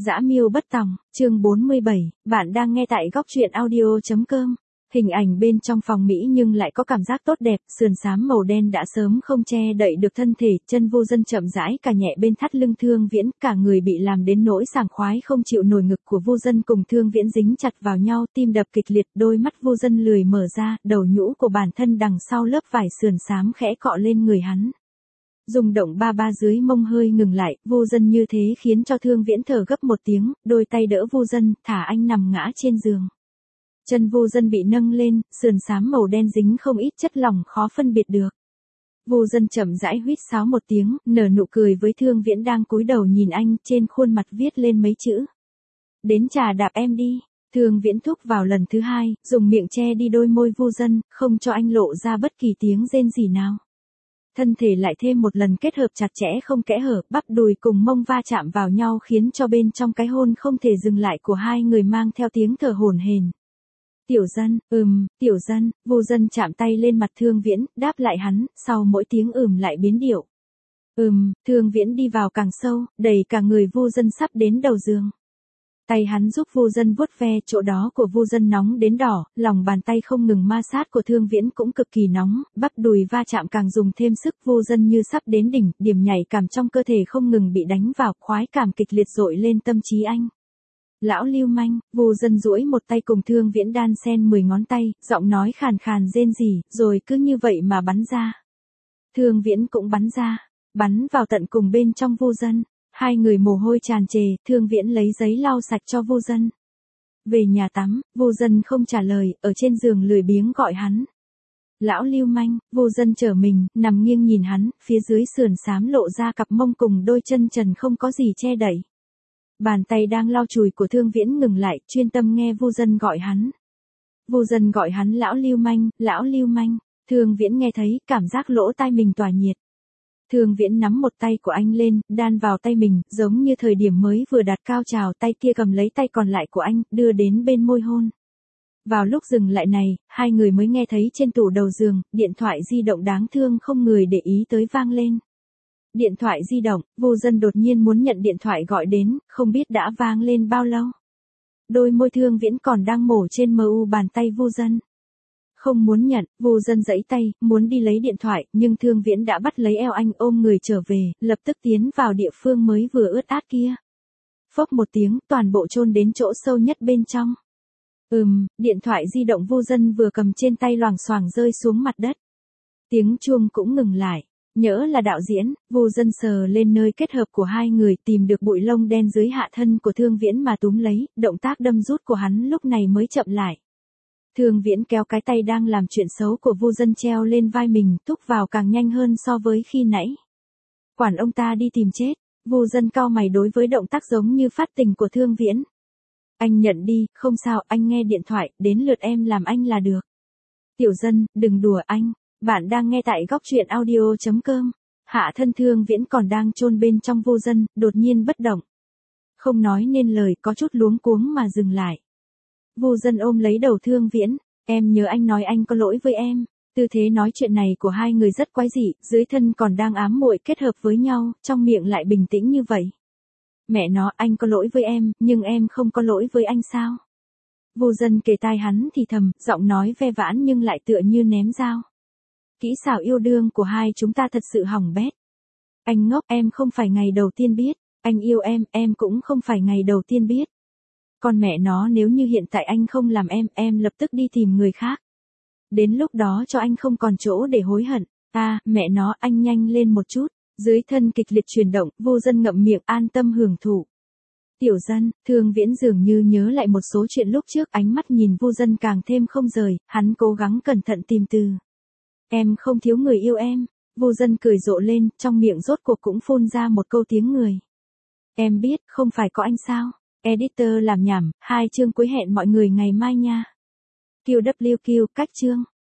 Dã Miêu Bất Tòng, chương 47, bạn đang nghe tại góc truyện audio.com. Hình ảnh bên trong phòng Mỹ nhưng lại có cảm giác tốt đẹp, sườn xám màu đen đã sớm không che đậy được thân thể, chân Vô Dân chậm rãi cả nhẹ bên thắt lưng Thương Viễn, cả người bị làm đến nỗi sảng khoái không chịu nổi, ngực của Vô Dân cùng Thương Viễn dính chặt vào nhau, tim đập kịch liệt, đôi mắt Vô Dân lười mở ra, đầu nhũ của bản thân đằng sau lớp vải sườn xám khẽ cọ lên người hắn. Rung động ba ba dưới mông hơi ngừng lại, Vô Dân như thế khiến cho Thương Viễn thở gấp một tiếng, đôi tay đỡ Vô Dân, thả anh nằm ngã trên giường. Chân Vô Dân bị nâng lên, sườn xám màu đen dính không ít chất lỏng khó phân biệt được. Vô Dân chậm rãi huýt sáo một tiếng, nở nụ cười với Thương Viễn đang cúi đầu nhìn anh, trên khuôn mặt viết lên mấy chữ. Đến trà đạp em đi. Thương Viễn thúc vào lần thứ hai, dùng miệng che đi đôi môi Vô Dân, không cho anh lộ ra bất kỳ tiếng rên rỉ nào. Thân thể lại thêm một lần kết hợp chặt chẽ không kẽ hở, bắp đùi cùng mông va chạm vào nhau khiến cho bên trong cái hôn không thể dừng lại của hai người mang theo tiếng thở hổn hển. Tiểu Dân, Tiểu Dân, Vô Dân chạm tay lên mặt Thương Viễn, đáp lại hắn, sau mỗi tiếng lại biến điệu. Thương Viễn đi vào càng sâu, đẩy cả người Vô Dân sắp đến đầu giường. Tay hắn giúp Vô Dân vuốt ve chỗ đó của Vô Dân nóng đến đỏ, lòng bàn tay không ngừng ma sát của Thương Viễn cũng cực kỳ nóng, bắp đùi va chạm càng dùng thêm sức, Vô Dân như sắp đến đỉnh, điểm nhảy cảm trong cơ thể không ngừng bị đánh vào, khoái cảm kịch liệt dội lên tâm trí anh. Lão lưu manh, Vô Dân duỗi một tay cùng Thương Viễn đan xen 10 ngón tay, giọng nói khàn khàn rên rỉ, rồi cứ như vậy mà bắn ra. Thương Viễn cũng bắn ra, bắn vào tận cùng bên trong Vô Dân. Hai người mồ hôi tràn trề, Thương Viễn lấy giấy lau sạch cho Vô Dân. Về nhà tắm, Vô Dân không trả lời, ở trên giường lười biếng gọi hắn. Lão lưu manh, Vô Dân trở mình, nằm nghiêng nhìn hắn, phía dưới sườn xám lộ ra cặp mông cùng đôi chân trần không có gì che đậy. Bàn tay đang lau chùi của Thương Viễn ngừng lại, chuyên tâm nghe Vô Dân gọi hắn. Vô Dân gọi hắn lão lưu manh, lão lưu manh. Thương Viễn nghe thấy, cảm giác lỗ tai mình tỏa nhiệt. Thương Viễn nắm một tay của anh lên, đan vào tay mình, giống như thời điểm mới vừa đạt cao trào, tay kia cầm lấy tay còn lại của anh, đưa đến bên môi hôn. Vào lúc dừng lại này, hai người mới nghe thấy trên tủ đầu giường, điện thoại di động đáng thương không người để ý tới vang lên. Điện thoại di động, Vô Dân đột nhiên muốn nhận điện thoại gọi đến, không biết đã vang lên bao lâu. Đôi môi Thương Viễn còn đang mổ trên bàn tay Vô Dân. Không muốn nhận, Vô Dân giãy tay, muốn đi lấy điện thoại, nhưng Thương Viễn đã bắt lấy eo anh ôm người trở về, lập tức tiến vào địa phương mới vừa ướt át kia. Phốc một tiếng, toàn bộ chôn đến chỗ sâu nhất bên trong. Điện thoại di động Vô Dân vừa cầm trên tay loảng xoảng rơi xuống mặt đất. Tiếng chuông cũng ngừng lại. Nhỡ là đạo diễn, Vô Dân sờ lên nơi kết hợp của hai người, tìm được bụi lông đen dưới hạ thân của Thương Viễn mà túm lấy, động tác đâm rút của hắn lúc này mới chậm lại. Thương Viễn kéo cái tay đang làm chuyện xấu của Vô Dân treo lên vai mình, thúc vào càng nhanh hơn so với khi nãy. Quản ông ta đi tìm chết, Vô Dân cau mày đối với động tác giống như phát tình của Thương Viễn. Anh nhận đi, không sao, anh nghe điện thoại, đến lượt em làm anh là được. Tiểu Dân, đừng đùa anh, bạn đang nghe tại góc truyện audio.com. Hạ thân Thương Viễn còn đang chôn bên trong Vô Dân, đột nhiên bất động. Không nói nên lời, có chút luống cuống mà dừng lại. Vô Dân ôm lấy đầu Thương Viễn, em nhớ anh nói anh có lỗi với em. Tư thế nói chuyện này của hai người rất quái dị, dưới thân còn đang ám muội kết hợp với nhau, trong miệng lại bình tĩnh như vậy. Mẹ nó, anh có lỗi với em, nhưng em không có lỗi với anh sao? Vô Dân kề tai hắn thì thầm, giọng nói ve vãn nhưng lại tựa như ném dao. Kỹ xảo yêu đương của hai chúng ta thật sự hỏng bét. Anh ngốc, em không phải ngày đầu tiên biết. Anh yêu em cũng không phải ngày đầu tiên biết. Còn mẹ nó, nếu như hiện tại anh không làm em lập tức đi tìm người khác. Đến lúc đó cho anh không còn chỗ để hối hận. Mẹ nó, anh nhanh lên một chút. Dưới thân kịch liệt chuyển động, Vô Dân ngậm miệng an tâm hưởng thụ. Tiểu Dân, Thương Viễn dường như nhớ lại một số chuyện lúc trước, ánh mắt nhìn Vô Dân càng thêm không rời, hắn cố gắng cẩn thận tìm từ. Em không thiếu người yêu em. Vô Dân cười rộ lên, trong miệng rốt cuộc cũng phun ra một câu tiếng người. Em biết, không phải có anh sao? Editor làm nhảm, 2 chương cuối hẹn mọi người ngày mai nha. QWQ, cách chương.